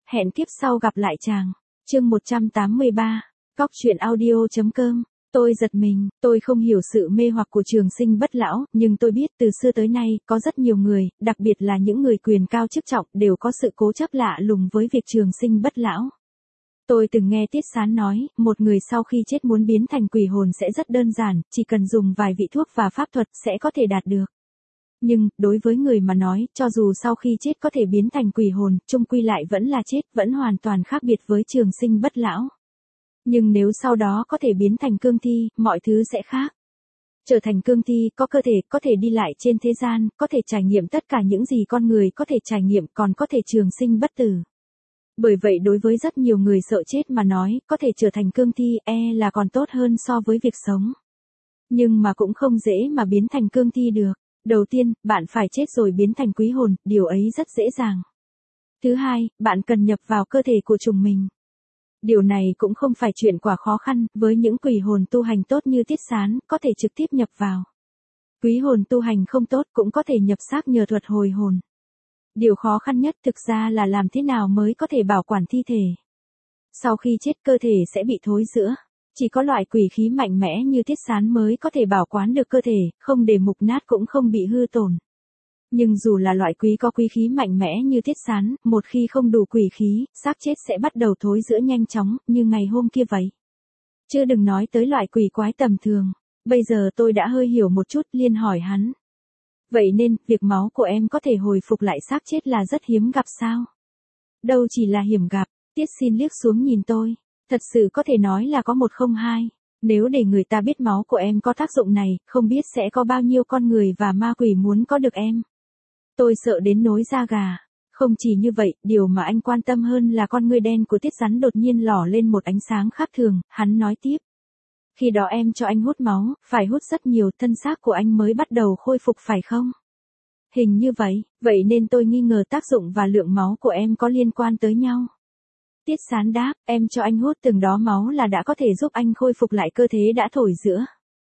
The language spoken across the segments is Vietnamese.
Hẹn kiếp sau gặp lại chàng. Chương 183. Cóc truyện audio.com. Tôi giật mình, tôi không hiểu sự mê hoặc của trường sinh bất lão, nhưng tôi biết từ xưa tới nay, có rất nhiều người, đặc biệt là những người quyền cao chức trọng, đều có sự cố chấp lạ lùng với việc trường sinh bất lão. Tôi từng nghe Tiết Sán nói, một người sau khi chết muốn biến thành quỷ hồn sẽ rất đơn giản, chỉ cần dùng vài vị thuốc và pháp thuật sẽ có thể đạt được. Nhưng, đối với người mà nói, cho dù sau khi chết có thể biến thành quỷ hồn, chung quy lại vẫn là chết, vẫn hoàn toàn khác biệt với trường sinh bất lão. Nhưng nếu sau đó có thể biến thành cương thi, mọi thứ sẽ khác. Trở thành cương thi, có cơ thể, có thể đi lại trên thế gian, có thể trải nghiệm tất cả những gì con người có thể trải nghiệm, còn có thể trường sinh bất tử. Bởi vậy đối với rất nhiều người sợ chết mà nói, có thể trở thành cương thi, là còn tốt hơn so với việc sống. Nhưng mà cũng không dễ mà biến thành cương thi được. Đầu tiên, bạn phải chết rồi biến thành quý hồn, điều ấy rất dễ dàng. Thứ hai, bạn cần nhập vào cơ thể của chồng mình. Điều này cũng không phải chuyện quá khó khăn, với những quỷ hồn tu hành tốt như Tiết Sán, có thể trực tiếp nhập vào. Quý hồn tu hành không tốt cũng có thể nhập xác nhờ thuật hồi hồn. Điều khó khăn nhất thực ra là làm thế nào mới có thể bảo quản thi thể. Sau khi chết cơ thể sẽ bị thối rữa. Chỉ có loại quỷ khí mạnh mẽ như Tiết Sán mới có thể bảo quản được cơ thể, không để mục nát cũng không bị hư tổn. Nhưng dù là loại quý có quý khí mạnh mẽ như Tiết Sán, một khi không đủ quỷ khí, xác chết sẽ bắt đầu thối rữa nhanh chóng, như ngày hôm kia vậy. Chứ đừng nói tới loại quỷ quái tầm thường. Bây giờ tôi đã hơi hiểu một chút, liền hỏi hắn. Vậy nên, việc máu của em có thể hồi phục lại xác chết là rất hiếm gặp sao? Đâu chỉ là hiếm gặp, Tiết xin liếc xuống nhìn tôi. Thật sự có thể nói là có một không hai. Nếu để người ta biết máu của em có tác dụng này, không biết sẽ có bao nhiêu con người và ma quỷ muốn có được em. Tôi sợ đến nối da gà. Không chỉ như vậy, điều mà anh quan tâm hơn là con ngươi đen của Tiết Rắn đột nhiên lỏ lên một ánh sáng khác thường, hắn nói tiếp. Khi đó em cho anh hút máu, phải hút rất nhiều, thân xác của anh mới bắt đầu khôi phục phải không? Hình như vậy nên tôi nghi ngờ tác dụng và lượng máu của em có liên quan tới nhau. Tiết Sán đáp, em cho anh hút từng đó máu là đã có thể giúp anh khôi phục lại cơ thể đã thổi rữa.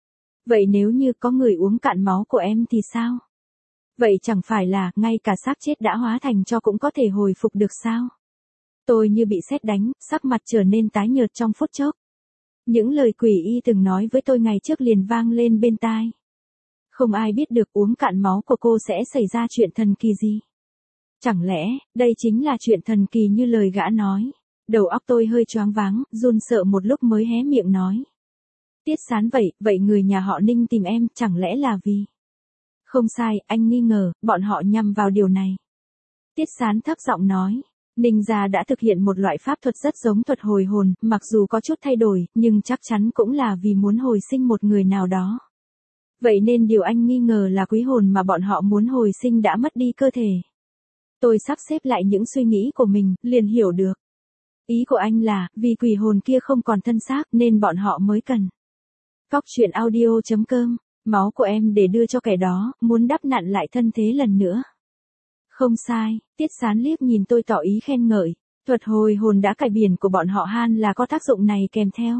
Vậy nếu như có người uống cạn máu của em thì sao? Vậy chẳng phải là, ngay cả xác chết đã hóa thành tro cũng có thể hồi phục được sao? Tôi như bị sét đánh, sắc mặt trở nên tái nhợt trong phút chốc. Những lời quỷ y từng nói với tôi ngày trước liền vang lên bên tai. Không ai biết được uống cạn máu của cô sẽ xảy ra chuyện thần kỳ gì. Chẳng lẽ, đây chính là chuyện thần kỳ như lời gã nói. Đầu óc tôi hơi choáng váng, run sợ một lúc mới hé miệng nói. Tiết Sán vậy người nhà họ Ninh tìm em, chẳng lẽ là vì... Không sai, anh nghi ngờ, bọn họ nhằm vào điều này. Tiết Sán thấp giọng nói. Ninh gia đã thực hiện một loại pháp thuật rất giống thuật hồi hồn, mặc dù có chút thay đổi, nhưng chắc chắn cũng là vì muốn hồi sinh một người nào đó. Vậy nên điều anh nghi ngờ là quý hồn mà bọn họ muốn hồi sinh đã mất đi cơ thể. Tôi sắp xếp lại những suy nghĩ của mình, liền hiểu được. Ý của anh là, vì quỷ hồn kia không còn thân xác nên bọn họ mới cần. Cóc truyện audio.com, máu của em để đưa cho kẻ đó, muốn đắp nặn lại thân thế lần nữa. Không sai, Tiết Sán liếc nhìn tôi tỏ ý khen ngợi. Thuật hồi hồn đã cải biển của bọn họ Han là có tác dụng này kèm theo.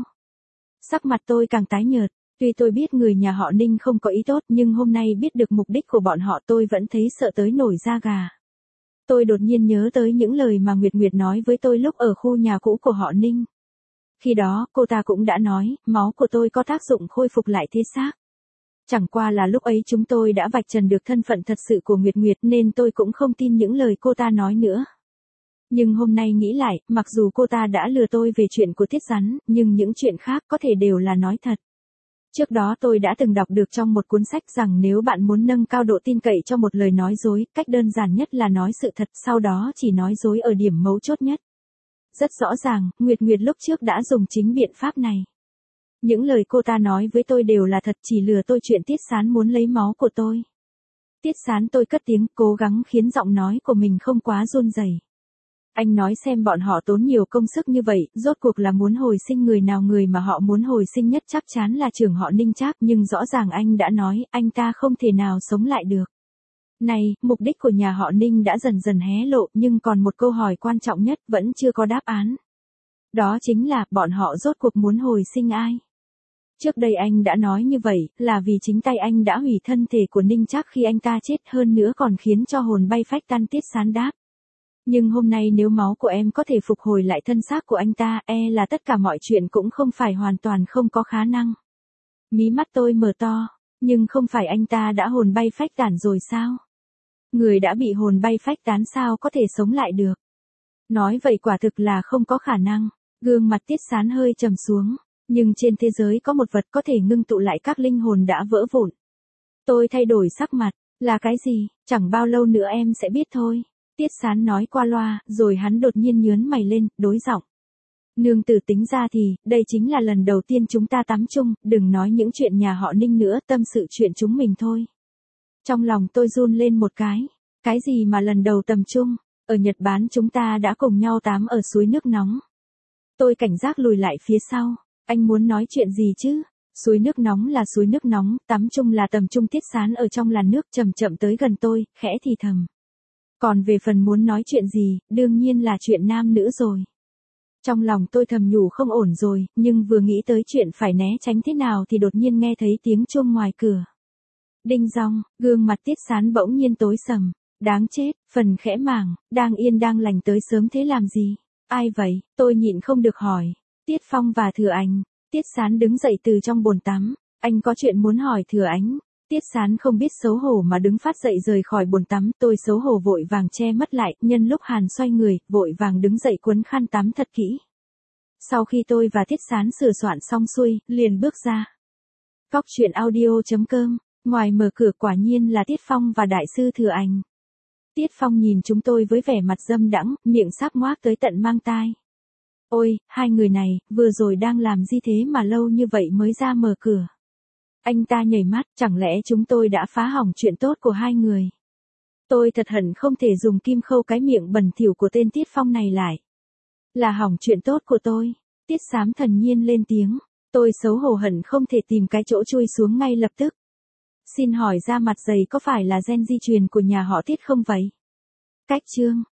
Sắc mặt tôi càng tái nhợt. Tuy tôi biết người nhà họ Ninh không có ý tốt nhưng hôm nay biết được mục đích của bọn họ tôi vẫn thấy sợ tới nổi da gà. Tôi đột nhiên nhớ tới những lời mà Nguyệt Nguyệt nói với tôi lúc ở khu nhà cũ của họ Ninh. Khi đó, cô ta cũng đã nói, máu của tôi có tác dụng khôi phục lại thế xác. Chẳng qua là lúc ấy chúng tôi đã vạch trần được thân phận thật sự của Nguyệt Nguyệt nên tôi cũng không tin những lời cô ta nói nữa. Nhưng hôm nay nghĩ lại, mặc dù cô ta đã lừa tôi về chuyện của Tiết Rắn, nhưng những chuyện khác có thể đều là nói thật. Trước đó tôi đã từng đọc được trong một cuốn sách rằng nếu bạn muốn nâng cao độ tin cậy cho một lời nói dối, cách đơn giản nhất là nói sự thật, sau đó chỉ nói dối ở điểm mấu chốt nhất. Rất rõ ràng, Nguyệt Nguyệt lúc trước đã dùng chính biện pháp này. Những lời cô ta nói với tôi đều là thật, chỉ lừa tôi chuyện Tiết Sán muốn lấy máu của tôi. Tiết Sán, tôi cất tiếng, cố gắng khiến giọng nói của mình không quá run rẩy. Anh nói xem bọn họ tốn nhiều công sức như vậy, rốt cuộc là muốn hồi sinh người nào, người mà họ muốn hồi sinh nhất chắc chắn là trưởng họ Ninh Trác, nhưng rõ ràng anh đã nói, anh ta không thể nào sống lại được. Này, mục đích của nhà họ Ninh đã dần dần hé lộ, nhưng còn một câu hỏi quan trọng nhất vẫn chưa có đáp án. Đó chính là, bọn họ rốt cuộc muốn hồi sinh ai? Trước đây anh đã nói như vậy, là vì chính tay anh đã hủy thân thể của Ninh Trác khi anh ta chết, hơn nữa còn khiến cho hồn bay phách tan. Tiết Sán đáp. Nhưng hôm nay nếu máu của em có thể phục hồi lại thân xác của anh ta, là tất cả mọi chuyện cũng không phải hoàn toàn không có khả năng. Mí mắt tôi mở to, nhưng không phải anh ta đã hồn bay phách tán rồi sao? Người đã bị hồn bay phách tán sao có thể sống lại được? Nói vậy quả thực là không có khả năng. Gương mặt Tiết Sán hơi trầm xuống, nhưng trên thế giới có một vật có thể ngưng tụ lại các linh hồn đã vỡ vụn. Tôi thay đổi sắc mặt, là cái gì? Chẳng bao lâu nữa em sẽ biết thôi. Tiết Sán nói qua loa, rồi hắn đột nhiên nhướng mày lên, đối giọng. Nương tử tính ra thì, đây chính là lần đầu tiên chúng ta tắm chung, đừng nói những chuyện nhà họ Ninh nữa, tâm sự chuyện chúng mình thôi. Trong lòng tôi run lên một cái. Cái gì mà lần đầu tầm chung? Ở Nhật Bản chúng ta đã cùng nhau tắm ở suối nước nóng. Tôi cảnh giác lùi lại phía sau. Anh muốn nói chuyện gì chứ? Suối nước nóng là suối nước nóng, tắm chung là tầm chung. Tiết Sán ở trong làn nước chậm chậm tới gần tôi, khẽ thì thầm. Còn về phần muốn nói chuyện gì, đương nhiên là chuyện nam nữ rồi. Trong lòng tôi thầm nhủ không ổn rồi, nhưng vừa nghĩ tới chuyện phải né tránh thế nào thì đột nhiên nghe thấy tiếng chuông ngoài cửa. Đinh dong, gương mặt Tiết Sán bỗng nhiên tối sầm. Đáng chết, phần khẽ mảng, đang yên đang lành tới sớm thế làm gì? Ai vậy? Tôi nhịn không được hỏi. Tiết Phong và Thừa Ánh. Tiết Sán đứng dậy từ trong bồn tắm. Anh có chuyện muốn hỏi Thừa Ánh. Tiết Sán không biết xấu hổ mà đứng phát dậy rời khỏi bồn tắm. Tôi xấu hổ vội vàng che mắt lại, nhân lúc Hàn xoay người, vội vàng đứng dậy cuốn khăn tắm thật kỹ. Sau khi tôi và Tiết Sán sửa soạn xong xuôi, liền bước ra. Góc truyện audio.com. Ngoài mở cửa quả nhiên là Tiết Phong và Đại sư Thừa Ánh. Tiết Phong nhìn chúng tôi với vẻ mặt dâm đãng, miệng sắp ngoác tới tận mang tai. Ôi, hai người này, vừa rồi đang làm gì thế mà lâu như vậy mới ra mở cửa. Anh ta nhảy mắt, chẳng lẽ chúng tôi đã phá hỏng chuyện tốt của hai người. Tôi thật hận không thể dùng kim khâu cái miệng bẩn thỉu của tên Tiết Phong này lại. Là hỏng chuyện tốt của tôi. Tiết Sám thần nhiên lên tiếng. Tôi xấu hổ hận không thể tìm cái chỗ chui xuống ngay lập tức. Xin hỏi da mặt dày có phải là gen di truyền của nhà họ Tiết không vậy? Cách chương.